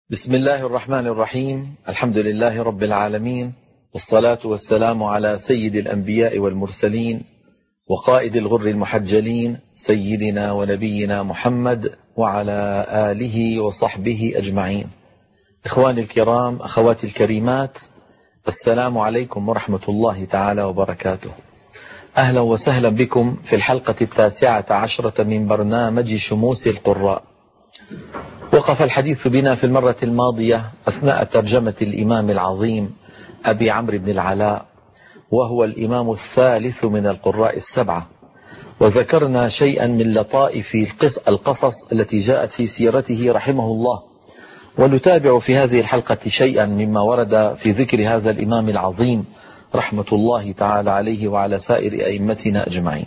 بسم الله الرحمن الرحيم. الحمد لله رب العالمين، والصلاة والسلام على سيد الأنبياء والمرسلين وقائد الغر المحجلين سيدنا ونبينا محمد وعلى آله وصحبه أجمعين. إخواني الكرام، أخواتي الكريمات، السلام عليكم ورحمة الله تعالى وبركاته. أهلا وسهلا بكم في الحلقة 19 من برنامج شموس القراء. وقف الحديث بنا في المرة الماضية أثناء ترجمة الإمام العظيم أبي عمرو بن العلاء، وهو الإمام الثالث من القراء السبعة، وذكرنا شيئا من لطائف القصص التي جاءت في سيرته رحمه الله. ونتابع في هذه الحلقة شيئا مما ورد في ذكر هذا الإمام العظيم رحمة الله تعالى عليه وعلى سائر أئمتنا أجمعين.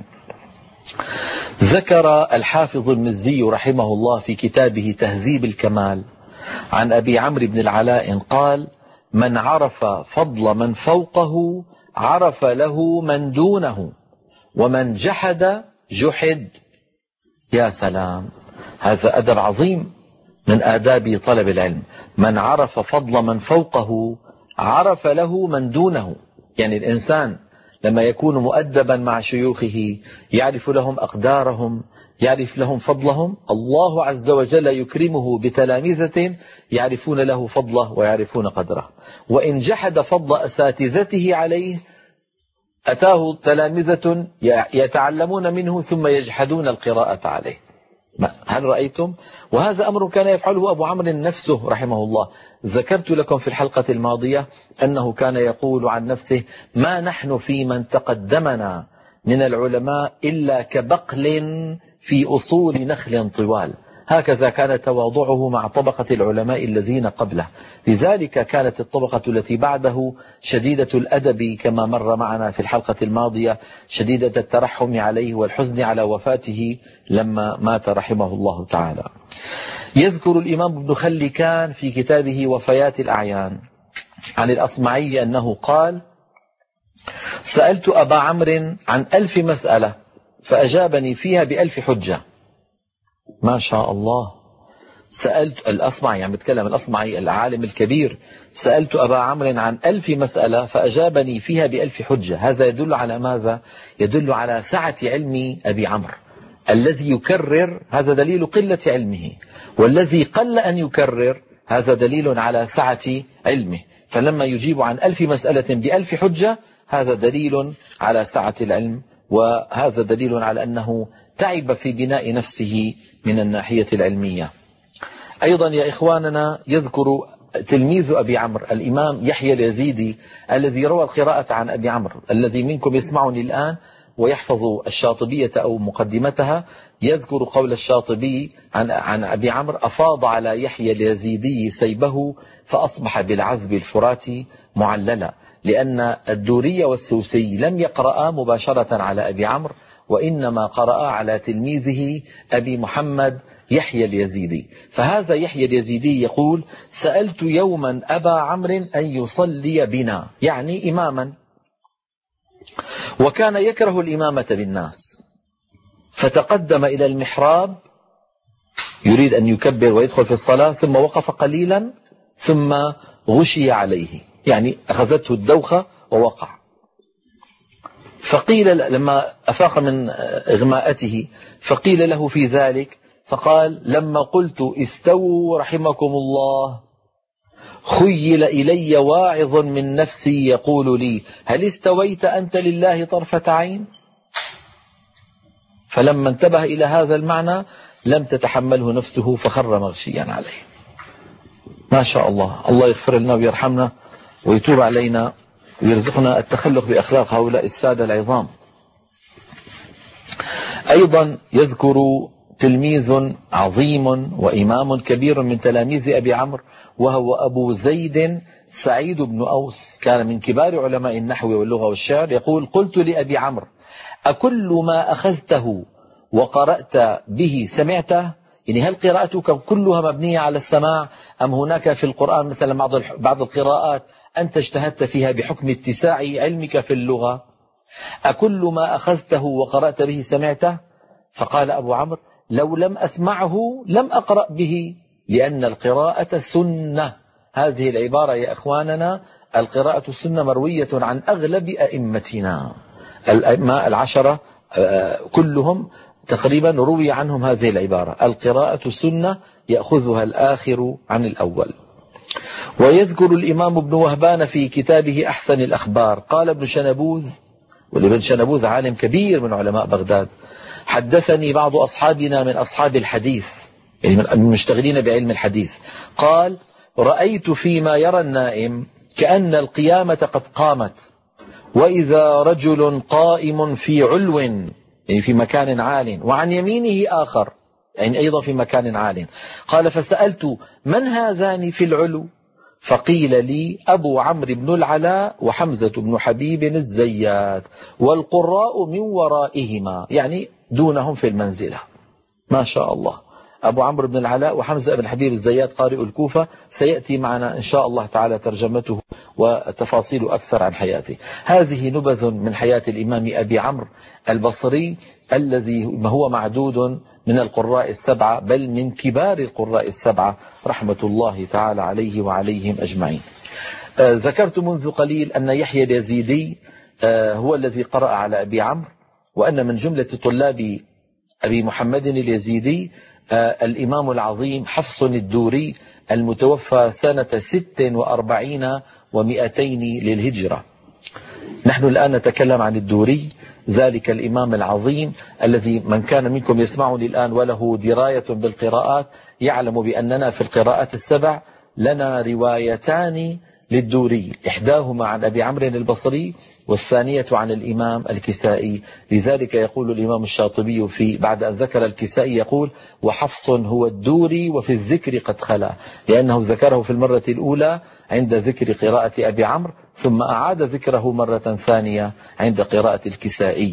ذكر الحافظ المزي رحمه الله في كتابه تهذيب الكمال عن أبي عمرو بن العلاء قال: من عرف فضل من فوقه عرف له من دونه، ومن جحد جحد. يا سلام، هذا أدب عظيم من آداب طلب العلم. من عرف فضل من فوقه عرف له من دونه، يعني الإنسان لما يكون مؤدبا مع شيوخه يعرف لهم أقدارهم، يعرف لهم فضلهم. الله عز وجل يكرمه بتلامذة يعرفون له فضله ويعرفون قدره. وإن جحد فضل أساتذته عليه أتاه تلامذة يتعلمون منه ثم يجحدون القراءة عليه. هل رأيتم؟ وهذا أمر كان يفعله أبو عمرو نفسه رحمه الله. ذكرت لكم في الحلقة الماضية أنه كان يقول عن نفسه: ما نحن في من تقدمنا من العلماء إلا كبقل في أصول نخل طوال. هكذا كان تواضعه مع طبقة العلماء الذين قبله. لذلك كانت الطبقة التي بعده شديدة الأدب كما مر معنا في الحلقة الماضية، شديدة الترحم عليه والحزن على وفاته لما مات رحمه الله تعالى. يذكر الإمام ابن خلكان في كتابه وفيات الأعيان عن الأصمعي أنه قال: سألت أبا عمرو عن 1000 مسألة فأجابني فيها ب1000 حجة. ما شاء الله. سألت الأصمعي، يعني بتكلم الأصمعي العالم الكبير، سألت أبا عمرو عن 1000 مسألة فأجابني فيها ب1000 حجة. هذا يدل على ماذا؟ يدل على سعة علم أبي عمرو. الذي يكرر هذا دليل قلة علمه، والذي قل أن يكرر هذا دليل على سعة علمه. فلما يجيب عن 1000 مسألة ب1000 حجة هذا دليل على سعة العلم، وهذا دليل على أنه تعب في بناء نفسه من الناحية العلمية. أيضا يا إخواننا يذكر تلميذ أبي عمرو الإمام يحيى اليزيدي الذي روى القراءة عن أبي عمرو. الذي منكم يسمعني الآن ويحفظ الشاطبية أو مقدمتها يذكر قول الشاطبي عن أبي عمرو: أفاض على يحيى اليزيدي سيبه فأصبح بالعذب الفراتي معللا. لأن الدوري والسوسي لم يقرأ مباشرة على أبي عمرو، وإنما قرأ على تلميذه أبي محمد يحيى اليزيدي. فهذا يحيى اليزيدي يقول: سألت يوما أبا عمرو أن يصلي بنا، يعني إماما، وكان يكره الإمامة بالناس، فتقدم إلى المحراب يريد أن يكبر ويدخل في الصلاة، ثم وقف قليلا ثم غشي عليه، يعني أخذته الدوخة ووقع. فقيل لما أفاق من إغماءته فقيل له في ذلك فقال: لما قلت استووا رحمكم الله خيل إلي واعظ من نفسي يقول لي: هل استويت أنت لله طرفة عين؟ فلما انتبه إلى هذا المعنى لم تتحمله نفسه فخر مغشيا عليه. ما شاء الله. الله يغفر لنا ويرحمنا ويتوب علينا ويرزقنا التخلق بأخلاق هؤلاء السادة العظام. أيضا يذكر تلميذ عظيم وإمام كبير من تلاميذ أبي عمرو، وهو أبو زيد سعيد بن أوس، كان من كبار علماء النحو واللغة والشعر. يقول: قلت لأبي عمرو: أكل ما أخذته وقرأت به سمعته؟ يعني هل قراءتك كلها مبنية على السماع، أم هناك في القرآن مثلا بعض القراءات أنت اجتهدت فيها بحكم اتساع علمك في اللغة؟ أكل ما أخذته وقرأت به سمعته؟ فقال أبو عمرو: لو لم أسمعه لم أقرأ به، لأن القراءة سنة. هذه العبارة يا إخواننا، القراءة سنة مروية عن أغلب أئمتنا الأئمة العشرة كلهم تقريبا روي عنهم هذه العبارة: القراءة سنة يأخذها الآخر عن الأول. ويذكر الإمام ابن وهبان في كتابه أحسن الأخبار، قال ابن شنبوذ، والابن شنبوذ عالم كبير من علماء بغداد: حدثني بعض أصحابنا من أصحاب الحديث، يعني من المشتغلين بعلم الحديث، قال: رأيت فيما يرى النائم كأن القيامة قد قامت، وإذا رجل قائم في علو، يعني في مكان عال، وعن يمينه آخر، يعني أيضا في مكان عال. قال: فسألت: من هذان في العلو؟ فقيل لي: أبو عمرو بن العلاء وحمزة بن حبيب الزيات، والقراء من ورائهما، يعني دونهم في المنزلة. ما شاء الله. أبو عمرو بن العلاء وحمزة بن حبيب الزيات قارئ الكوفة، سيأتي معنا إن شاء الله تعالى ترجمته وتفاصيل أكثر عن حياته. هذه نبذ من حياة الإمام أبي عمرو البصري، الذي هو معدود من القراء السبعة، بل من كبار القراء السبعة رحمة الله تعالى عليه وعليهم أجمعين. ذكرت منذ قليل أن يحيى اليزيدي هو الذي قرأ على أبي عمرو، وأن من جملة طلاب أبي محمد اليزيدي الإمام العظيم حفص الدوري المتوفى سنة 46 و200 للهجرة. نحن الآن نتكلم عن الدوري، ذلك الإمام العظيم الذي من كان منكم يسمعني الآن وله دراية بالقراءات يعلم بأننا في القراءات السبع لنا روايتان للدوري، إحداهما عن أبي عمرو البصري، والثانية عن الإمام الكسائي. لذلك يقول الإمام الشاطبي في بعد أن ذكر الكسائي يقول: وحفص هو الدوري وفي الذكر قد خلا، لأنه ذكره في المرة الأولى عند ذكر قراءة أبي عمرو، ثم أعاد ذكره مرة ثانية عند قراءة الكسائي.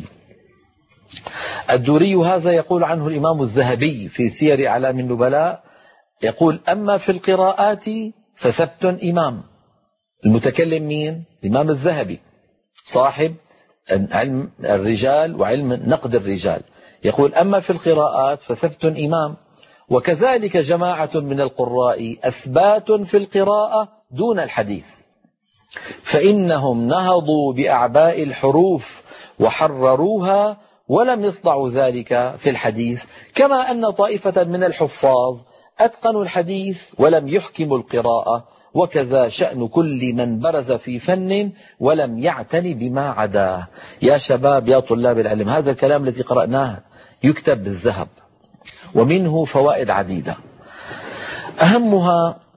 الدوري هذا يقول عنه الإمام الذهبي في سير أعلام النبلاء، يقول: أما في القراءات فثبت إمام. المتكلم مين؟ الإمام الذهبي صاحب علم الرجال وعلم نقد الرجال، يقول: أما في القراءات فثبت إمام، وكذلك جماعة من القراء أثبات في القراءة دون الحديث، فإنهم نهضوا بأعباء الحروف وحرروها ولم يصنعوا ذلك في الحديث، كما أن طائفة من الحفاظ أتقنوا الحديث ولم يحكموا القراءة، وكذا شأن كل من برز في فن ولم يعتني بما عداه. يا شباب، يا طلاب العلم، هذا الكلام الذي قرأناه يكتب بالذهب، ومنه فوائد عديدة، أهمها: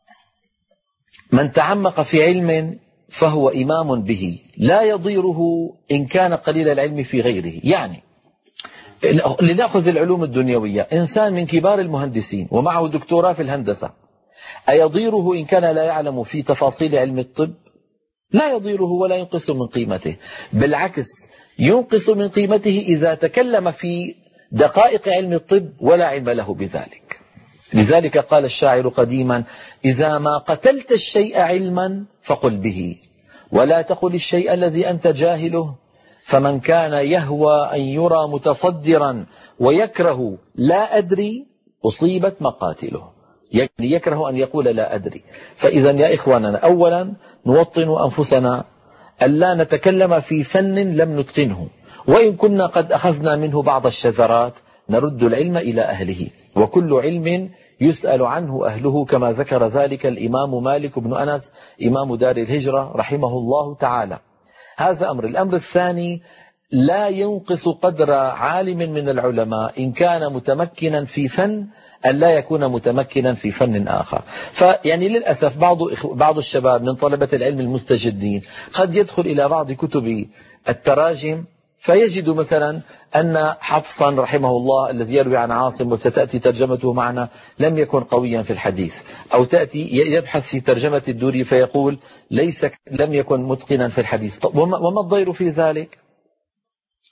من تعمق في علم فهو إمام به، لا يضيره إن كان قليل العلم في غيره. يعني لنأخذ العلوم الدنيوية، إنسان من كبار المهندسين ومعه دكتوراه في الهندسة، أيضيره إن كان لا يعلم في تفاصيل علم الطب؟ لا يضيره ولا ينقص من قيمته، بالعكس ينقص من قيمته إذا تكلم في دقائق علم الطب ولا علم له بذلك. لذلك قال الشاعر قديما: إذا ما قتلت الشيء علما فقل به، ولا تقل الشيء الذي أنت جاهله، فمن كان يهوى أن يرى متصدرا ويكره لا أدري أصيبت مقاتله، يعني يكره أن يقول لا أدري. فإذا يا إخواننا، أولا نوطن أنفسنا ألا نتكلم في فن لم نتقنه، وإن كنا قد أخذنا منه بعض الشذرات نرد العلم إلى أهله، وكل علم يسأل عنه أهله، كما ذكر ذلك الإمام مالك بن أنس إمام دار الهجرة رحمه الله تعالى. هذا أمر. الأمر الثاني: لا ينقص قدر عالم من العلماء إن كان متمكنا في فن أن لا يكون متمكنا في فن آخر. فيعني للأسف بعض الشباب من طلبة العلم المستجدين قد يدخل إلى بعض كتب التراجم فيجد مثلا أن حفصا رحمه الله الذي يروي عن عاصم وستأتي ترجمته معنا لم يكن قويا في الحديث، أو تأتي يبحث في ترجمة الدوري فيقول لم يكن متقنا في الحديث. وما الضير في ذلك؟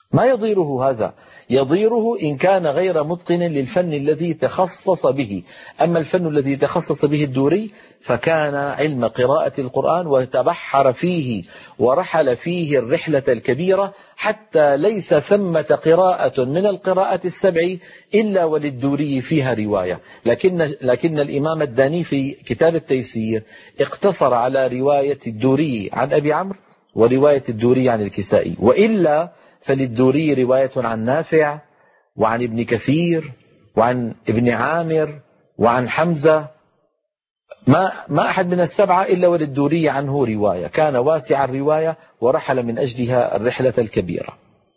ما يضيره هذا، يضيره إن كان غير متقن للفن الذي تخصص به. أما الفن الذي تخصص به الدوري فكان علم قراءة القرآن وتبحر فيه ورحل فيه الرحلة الكبيرة، حتى ليس ثمة قراءة من القراءة السبع إلا وللدوري فيها رواية. لكن الإمام الداني في كتاب التيسير اقتصر على رواية الدوري عن أبي عمرو ورواية الدوري عن الكسائي، وإلا فللدوري رواية عن نافع وعن ابن كثير وعن ابن عامر وعن حمزة. ما أحد من السبعة إلا وللدوري عنه رواية، كان واسع الرواية ورحل من أجلها الرحلة الكبيرة.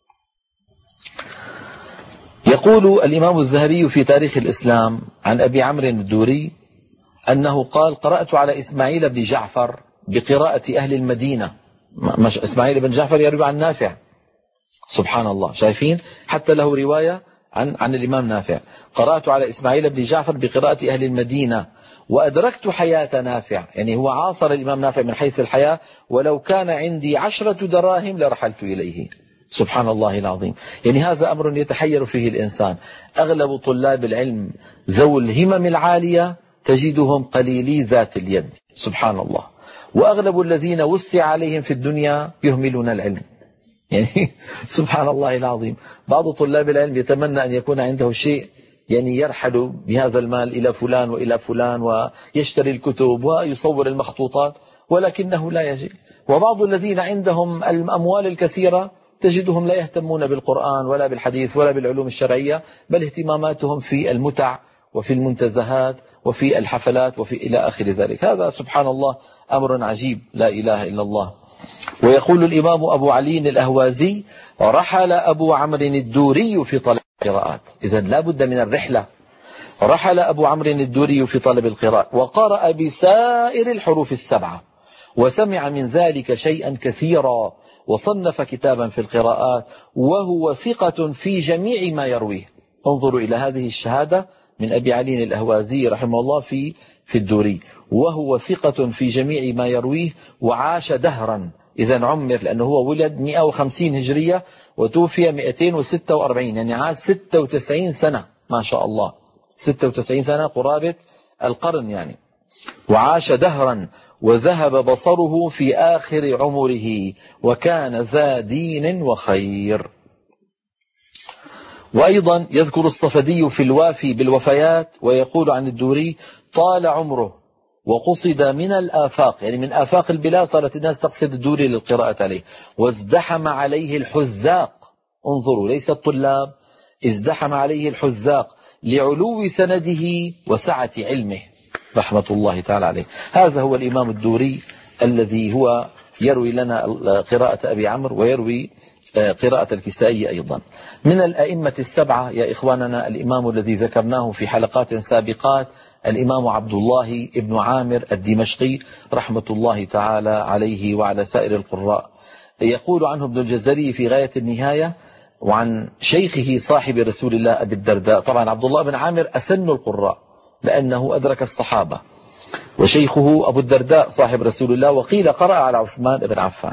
يقول الإمام الذهبي في تاريخ الإسلام عن أبي عمرو الدوري أنه قال: قرأت على إسماعيل بن جعفر بقراءة أهل المدينة. إسماعيل بن جعفر يروي عن نافع، سبحان الله، شايفين حتى له رواية عن الإمام نافع. قرأت على إسماعيل بن جعفر بقراءة أهل المدينة وأدركت حياة نافع، يعني هو عاصر الإمام نافع من حيث الحياة، ولو كان عندي 10 دراهم لرحلت إليه. سبحان الله العظيم. يعني هذا أمر يتحير فيه الإنسان. أغلب طلاب العلم ذو الهمم العالية تجدهم قليلي ذات اليد، سبحان الله. وأغلب الذين وسع عليهم في الدنيا يهملون العلم، يعني سبحان الله العظيم. بعض طلاب العلم يتمنى أن يكون عنده شيء، يعني يرحل بهذا المال إلى فلان وإلى فلان ويشتري الكتب ويصور المخطوطات، ولكنه لا يجد. وبعض الذين عندهم الأموال الكثيرة تجدهم لا يهتمون بالقرآن ولا بالحديث ولا بالعلوم الشرعية، بل اهتماماتهم في المتع وفي المنتزهات وفي الحفلات وفي إلى آخر ذلك. هذا سبحان الله أمر عجيب، لا إله إلا الله. ويقول الإمام أبو علي الأهوازي: رحل أبو عمرو الدوري في طلب القراءات. إذن لا بد من الرحلة. رحل أبو عمرو الدوري في طلب القراءات وقرأ بسائر الحروف السبعة، وسمع من ذلك شيئا كثيرا، وصنف كتابا في القراءات، وهو ثقة في جميع ما يرويه. انظروا إلى هذه الشهادة من أبي علي الأهوازي رحمه الله في الدوري: وهو ثقة في جميع ما يرويه، وعاش دهرا. إذا عمر، لأنه هو ولد 150 هجرية وتوفي 246، يعني عاش 96 سنة، ما شاء الله، 96 سنة قرابة القرن يعني. وعاش دهرا وذهب بصره في آخر عمره، وكان ذا دين وخير. وأيضا يذكر الصفدي في الوافي بالوفيات ويقول عن الدوري: طال عمره وقصد من الآفاق، يعني من آفاق البلاد صارت الناس تقصد الدوري للقراءة عليه، وازدحم عليه الحذاق. انظروا، ليس الطلاب، ازدحم عليه الحذاق لعلو سنده وسعة علمه رحمة الله تعالى عليه. هذا هو الإمام الدوري الذي هو يروي لنا قراءة أبي عمرو ويروي قراءة الكسائي أيضا. من الأئمة السبعة يا إخواننا الإمام الذي ذكرناه في حلقات سابقات، الإمام عبد الله ابن عامر الدمشقي رحمة الله تعالى عليه وعلى سائر القراء. يقول عنه ابن الجزري في غاية النهاية وعن شيخه صاحب رسول الله أبي الدرداء. طبعا عبد الله بن عامر أسن القراء لأنه أدرك الصحابة، وشيخه أبو الدرداء صاحب رسول الله، وقيل قرأ على عثمان بن عفان.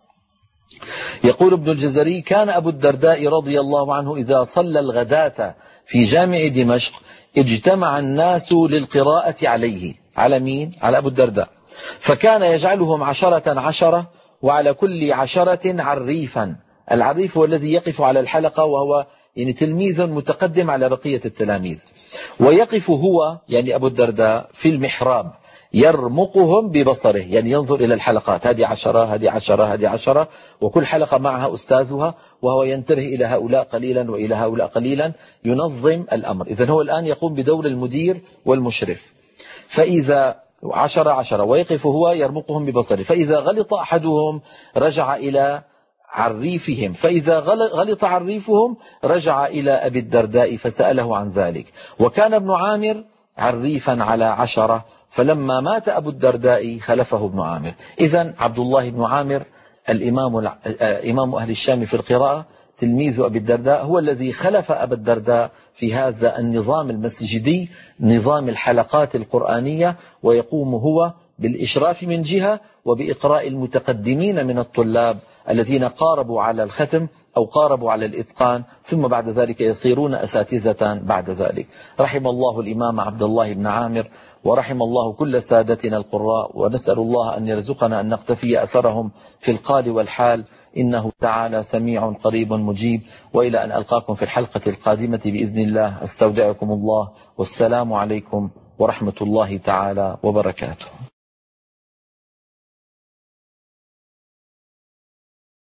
يقول ابن الجزري: كان أبو الدرداء رضي الله عنه إذا صلى الغداة في جامع دمشق اجتمع الناس للقراءة عليه. على مين؟ على أبو الدرداء. فكان يجعلهم 10 وعلى كل 10 عريفا. العريف هو الذي يقف على الحلقة، وهو يعني تلميذ متقدم على بقية التلاميذ. ويقف هو يعني أبو الدرداء في المحراب يرمقهم ببصره، يعني ينظر إلى الحلقات، هذه 10 هذه 10 هذه 10، وكل حلقة معها أستاذها، وهو ينتبه إلى هؤلاء قليلا وإلى هؤلاء قليلا، ينظم الأمر. إذن هو الآن يقوم بدور المدير والمشرف. فإذا 10 ويقف هو يرمقهم ببصره، فإذا غلط أحدهم رجع إلى عريفهم، فإذا غلط عريفهم رجع إلى أبي الدرداء فسأله عن ذلك. وكان ابن عامر عريفا على 10، فلما مات أبو الدرداء خلفه ابن عامر. إذن عبد الله بن عامر إمام أهل الشام في القراءة، تلميذ أبي الدرداء، هو الذي خلف أبا الدرداء في هذا النظام المسجدي، نظام الحلقات القرآنية، ويقوم هو بالإشراف من جهة وبإقراء المتقدمين من الطلاب الذين قاربوا على الختم أو قاربوا على الإتقان، ثم بعد ذلك يصيرون أساتذة بعد ذلك. رحم الله الإمام عبد الله بن عامر، ورحم الله كل سادتنا القراء، ونسأل الله أن يرزقنا أن نقتفي أثرهم في القال والحال، إنه تعالى سميع قريب مجيب. وإلى أن ألقاكم في الحلقة القادمة بإذن الله، استودعكم الله، والسلام عليكم ورحمة الله تعالى وبركاته.